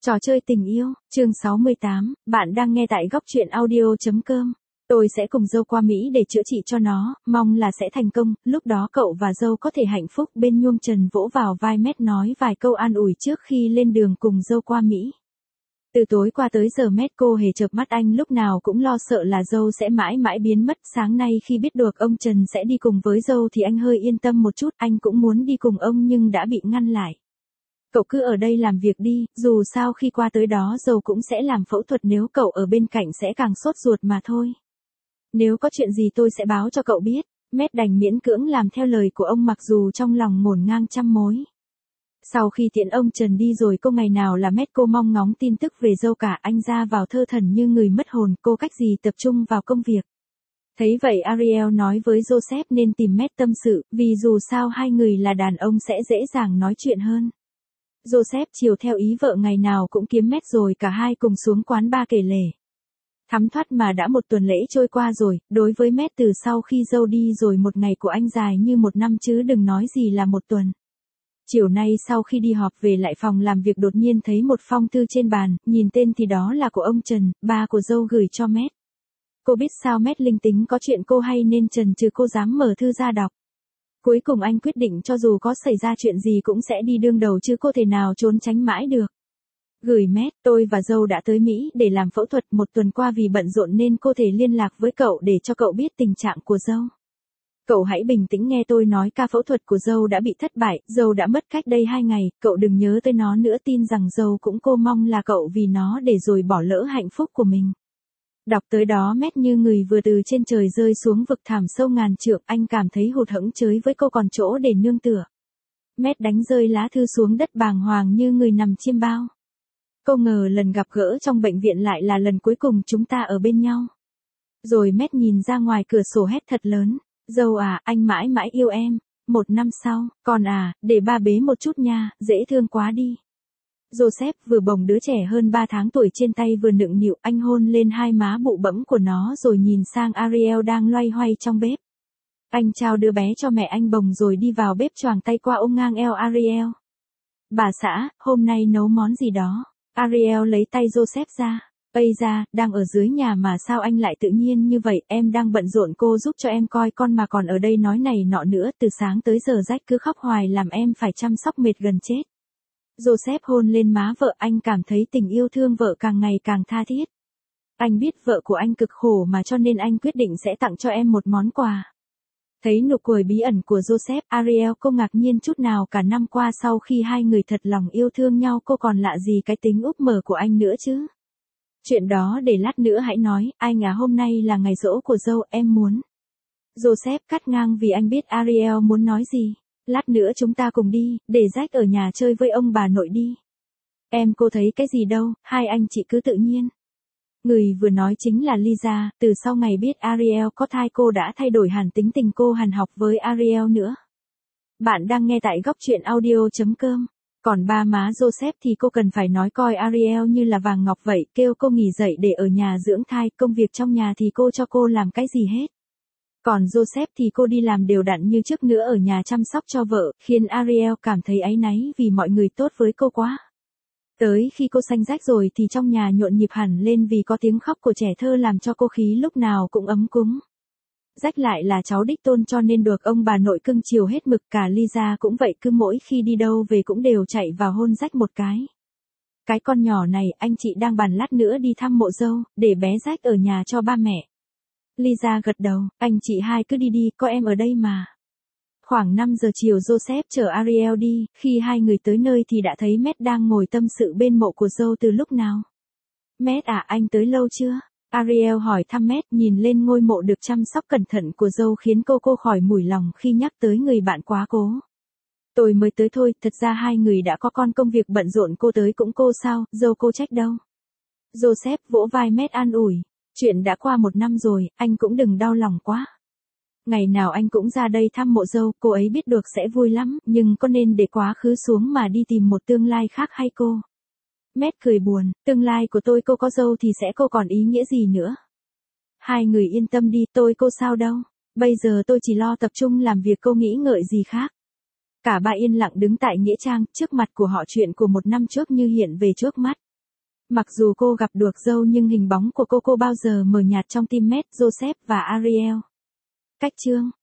Trò chơi tình yêu, chương 68, bạn đang nghe tại góc truyện audio.com. Tôi sẽ cùng dâu qua Mỹ để chữa trị cho nó, mong là sẽ thành công, lúc đó cậu và dâu có thể hạnh phúc. Bên nhuộm Trần vỗ vào vai Matt nói vài câu an ủi trước khi lên đường cùng dâu qua Mỹ. Từ tối qua tới giờ Matt cô hề chợp mắt, anh lúc nào cũng lo sợ là dâu sẽ mãi mãi biến mất. Sáng nay khi biết được ông Trần sẽ đi cùng với dâu thì anh hơi yên tâm một chút, anh cũng muốn đi cùng ông nhưng đã bị ngăn lại. Cậu cứ ở đây làm việc đi, dù sao khi qua tới đó dâu cũng sẽ làm phẫu thuật, nếu cậu ở bên cạnh sẽ càng sốt ruột mà thôi. Nếu có chuyện gì tôi sẽ báo cho cậu biết. Matt đành miễn cưỡng làm theo lời của ông mặc dù trong lòng ngổn ngang trăm mối. Sau khi tiễn ông Trần đi rồi cô ngày nào là Matt cô mong ngóng tin tức về dâu cả, anh ra vào thơ thẩn như người mất hồn, cô cách gì tập trung vào công việc. Thấy vậy Ariel nói với Joseph nên tìm Matt tâm sự, vì dù sao hai người là đàn ông sẽ dễ dàng nói chuyện hơn. Joseph chiều theo ý vợ ngày nào cũng kiếm Matt rồi cả hai cùng xuống quán bar kể lể. Thấm thoát mà đã một tuần lễ trôi qua rồi, đối với Matt từ sau khi dâu đi rồi một ngày của anh dài như một năm chứ đừng nói gì là một tuần. Chiều nay sau khi đi họp về lại phòng làm việc đột nhiên thấy một phong thư trên bàn, nhìn tên thì đó là của ông Trần, ba của dâu gửi cho Matt. Cô biết sao Matt linh tính có chuyện cô hay nên chần chừ cô dám mở thư ra đọc. Cuối cùng anh quyết định cho dù có xảy ra chuyện gì cũng sẽ đi đương đầu chứ cô thể nào trốn tránh mãi được. Gửi Matt, tôi và dâu đã tới Mỹ để làm phẫu thuật, một tuần qua vì bận rộn nên cô thể liên lạc với cậu để cho cậu biết tình trạng của dâu. Cậu hãy bình tĩnh nghe tôi nói, ca phẫu thuật của dâu đã bị thất bại, dâu đã mất cách đây 2 ngày, cậu đừng nhớ tới nó nữa, tin rằng dâu cũng cô mong là cậu vì nó để rồi bỏ lỡ hạnh phúc của mình. Đọc tới đó Matt như người vừa từ trên trời rơi xuống vực thẳm sâu ngàn trượng, anh cảm thấy hụt hẫng chới với cô còn chỗ để nương tựa. Matt đánh rơi lá thư xuống đất bàng hoàng như người nằm chiêm bao. Cô ngờ lần gặp gỡ trong bệnh viện lại là lần cuối cùng chúng ta ở bên nhau. Rồi Matt nhìn ra ngoài cửa sổ hét thật lớn, dâu à, anh mãi mãi yêu em. 1 năm sau, con à, để ba bế một chút nha, dễ thương quá đi. Joseph vừa bồng đứa trẻ hơn 3 tháng tuổi trên tay vừa nựng nịu, anh hôn lên hai má bụ bẫm của nó rồi nhìn sang Ariel đang loay hoay trong bếp. Anh trao đứa bé cho mẹ anh bồng rồi đi vào bếp choàng tay qua ôm ngang eo Ariel. Bà xã, hôm nay nấu món gì đó? Ariel lấy tay Joseph ra. Ây da, đang ở dưới nhà mà sao anh lại tự nhiên như vậy, em đang bận rộn, cô giúp cho em coi con mà còn ở đây nói này nọ nữa, từ sáng tới giờ rách cứ khóc hoài làm em phải chăm sóc mệt gần chết. Joseph hôn lên má vợ, anh cảm thấy tình yêu thương vợ càng ngày càng tha thiết. Anh biết vợ của anh cực khổ mà cho nên anh quyết định sẽ tặng cho em một món quà. Thấy nụ cười bí ẩn của Joseph, Ariel cô ngạc nhiên chút nào, cả năm qua sau khi hai người thật lòng yêu thương nhau cô còn lạ gì cái tính úp mở của anh nữa chứ. Chuyện đó để lát nữa hãy nói, anh à, hôm nay là ngày giỗ của dâu, em muốn. Joseph cắt ngang vì anh biết Ariel muốn nói gì. Lát nữa chúng ta cùng đi, để Jack ở nhà chơi với ông bà nội đi. Em cô thấy cái gì đâu, hai anh chị cứ tự nhiên. Người vừa nói chính là Lisa, từ sau ngày biết Ariel có thai cô đã thay đổi hẳn tính tình cô hằn học với Ariel nữa. Bạn đang nghe tại góc truyện audio.com. Còn ba má Joseph thì cô cần phải nói coi Ariel như là vàng ngọc vậy, kêu cô nghỉ dậy để ở nhà dưỡng thai, công việc trong nhà thì cô cho cô làm cái gì hết. Còn Joseph thì cô đi làm đều đặn như trước nữa ở nhà chăm sóc cho vợ, khiến Ariel cảm thấy áy náy vì mọi người tốt với cô quá. Tới khi cô sanh rách rồi thì trong nhà nhộn nhịp hẳn lên vì có tiếng khóc của trẻ thơ làm cho cô khí lúc nào cũng ấm cúng. Jack lại là cháu đích tôn cho nên được ông bà nội cưng chiều hết mực, cả Lisa cũng vậy, cứ mỗi khi đi đâu về cũng đều chạy vào hôn Jack một cái. Cái con nhỏ này, anh chị đang bàn lát nữa đi thăm mộ dâu, để bé Jack ở nhà cho ba mẹ. Lisa gật đầu, anh chị hai cứ đi đi, có em ở đây mà. Khoảng 5 giờ chiều Joseph chở Ariel đi, khi hai người tới nơi thì đã thấy Matt đang ngồi tâm sự bên mộ của dâu từ lúc nào. Matt à, anh tới lâu chưa? Ariel hỏi thăm Matt, nhìn lên ngôi mộ được chăm sóc cẩn thận của dâu khiến cô khỏi mủi lòng khi nhắc tới người bạn quá cố. Tôi mới tới thôi, thật ra hai người đã có con, công việc bận rộn cô tới cũng cô sao, dâu cô trách đâu. Joseph vỗ vai Matt an ủi. Chuyện đã qua 1 năm rồi, anh cũng đừng đau lòng quá. Ngày nào anh cũng ra đây thăm mộ dâu, cô ấy biết được sẽ vui lắm, nhưng có nên để quá khứ xuống mà đi tìm một tương lai khác hay cô? Matt cười buồn, tương lai của tôi cô có dâu thì sẽ cô còn ý nghĩa gì nữa? Hai người yên tâm đi, tôi cô sao đâu. Bây giờ tôi chỉ lo tập trung làm việc, cô nghĩ ngợi gì khác. Cả ba yên lặng đứng tại nghĩa trang, trước mặt của họ chuyện của 1 năm trước như hiện về trước mắt. Mặc dù cô gặp được dâu nhưng hình bóng của cô bao giờ mờ nhạt trong tim Matt, Joseph và Ariel. Cách chương